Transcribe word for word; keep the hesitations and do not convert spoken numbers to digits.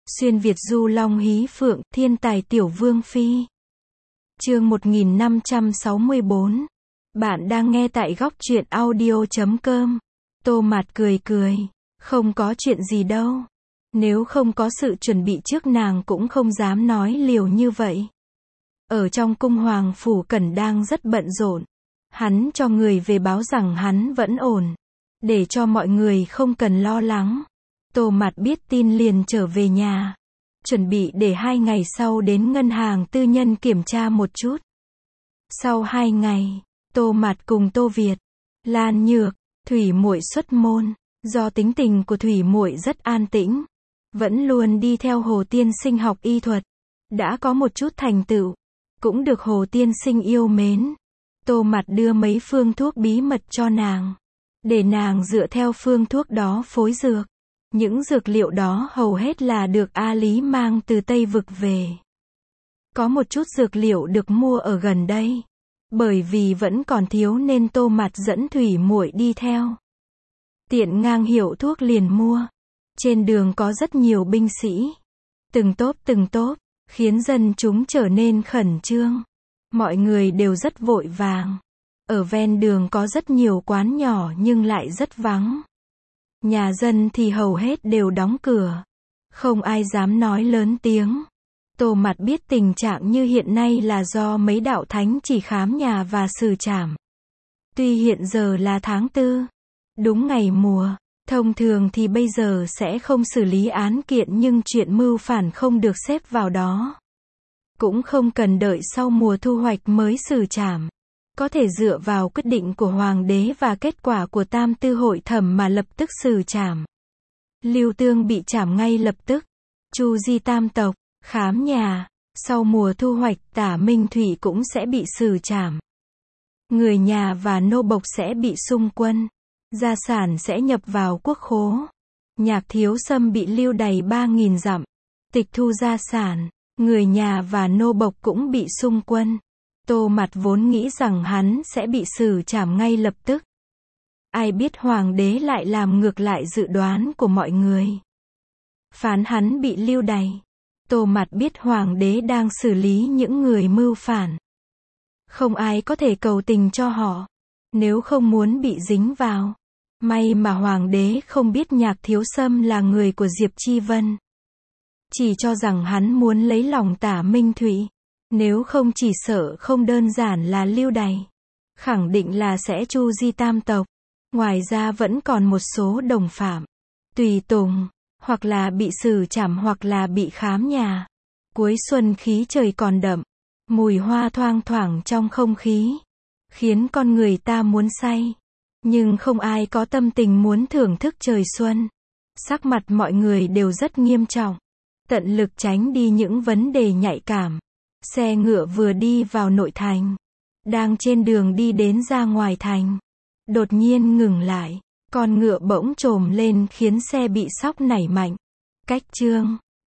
Xuyên Việt du long hí phượng, thiên tài tiểu vương phi. Chương một nghìn năm trăm sáu mươi bốn. Bạn đang nghe tại góc truyện audio chấm com. Tô Mạt cười cười. Không có chuyện gì đâu. Nếu không có sự chuẩn bị trước nàng cũng không dám nói liều như vậy. Ở trong cung hoàng phủ Cẩn đang rất bận rộn. Hắn cho người về báo rằng hắn vẫn ổn. Để cho mọi người không cần lo lắng. Tô Mạt biết tin liền trở về nhà. Chuẩn bị để hai ngày sau đến ngân hàng tư nhân kiểm tra một chút. Sau hai ngày, Tô Mạt cùng Tô Việt, Lan Nhược, Thủy Muội xuất môn. Do tính tình của Thủy Muội rất an tĩnh, vẫn luôn đi theo Hồ Tiên Sinh học y thuật, đã có một chút thành tựu, cũng được Hồ Tiên Sinh yêu mến. Tô Mạt đưa mấy phương thuốc bí mật cho nàng, để nàng dựa theo phương thuốc đó phối dược. Những dược liệu đó hầu hết là được A Lý mang từ Tây Vực về. Có một chút dược liệu được mua ở gần đây. Bởi vì vẫn còn thiếu nên Tô Mạt dẫn Thủy Muội đi theo. Tiện ngang hiệu thuốc liền mua. Trên đường có rất nhiều binh sĩ. Từng tốp từng tốp, khiến dân chúng trở nên khẩn trương. Mọi người đều rất vội vàng. Ở ven đường có rất nhiều quán nhỏ nhưng lại rất vắng. Nhà dân thì hầu hết đều đóng cửa. Không ai dám nói lớn tiếng. Tô Mạt biết tình trạng như hiện nay là do mấy đạo thánh chỉ khám nhà và xử trảm. Tuy hiện giờ là tháng tư, đúng ngày mùa, thông thường thì bây giờ sẽ không xử lý án kiện nhưng chuyện mưu phản không được xếp vào đó. Cũng không cần đợi sau mùa thu hoạch mới xử trảm. Có thể dựa vào quyết định của Hoàng đế và kết quả của Tam Tư hội thẩm mà lập tức xử trảm. Lưu Tương bị trảm ngay lập tức. Chu Di tam tộc, khám nhà. Sau mùa thu hoạch Tả Minh Thủy cũng sẽ bị xử trảm. Người nhà và nô bộc sẽ bị xung quân. Gia sản sẽ nhập vào quốc khố. Nhạc Thiếu Sâm bị lưu đày ba nghìn dặm. Tịch thu gia sản. Người nhà và nô bộc cũng bị xung quân. Tô Mạt vốn nghĩ rằng hắn sẽ bị xử trảm ngay lập tức. Ai biết Hoàng đế lại làm ngược lại dự đoán của mọi người. Phán hắn bị lưu đày. Tô Mạt biết Hoàng đế đang xử lý những người mưu phản. Không ai có thể cầu tình cho họ. Nếu không muốn bị dính vào. May mà Hoàng đế không biết Nhạc Thiếu Sâm là người của Diệp Chi Vân. Chỉ cho rằng hắn muốn lấy lòng Tả Minh Thủy. Nếu không chỉ sợ không đơn giản là lưu đày. Khẳng định là sẽ Chu Di tam tộc. Ngoài ra vẫn còn một số đồng phạm. Tùy tùng. Hoặc là bị xử trảm hoặc là bị khám nhà. Cuối xuân khí trời còn đậm. Mùi hoa thoang thoảng trong không khí. Khiến con người ta muốn say. Nhưng không ai có tâm tình muốn thưởng thức trời xuân. Sắc mặt mọi người đều rất nghiêm trọng. Tận lực tránh đi những vấn đề nhạy cảm. Xe ngựa vừa đi vào nội thành. Đang trên đường đi đến ra ngoài thành. Đột nhiên ngừng lại. Con ngựa bỗng trồm lên khiến xe bị sóc nảy mạnh. Cách chương.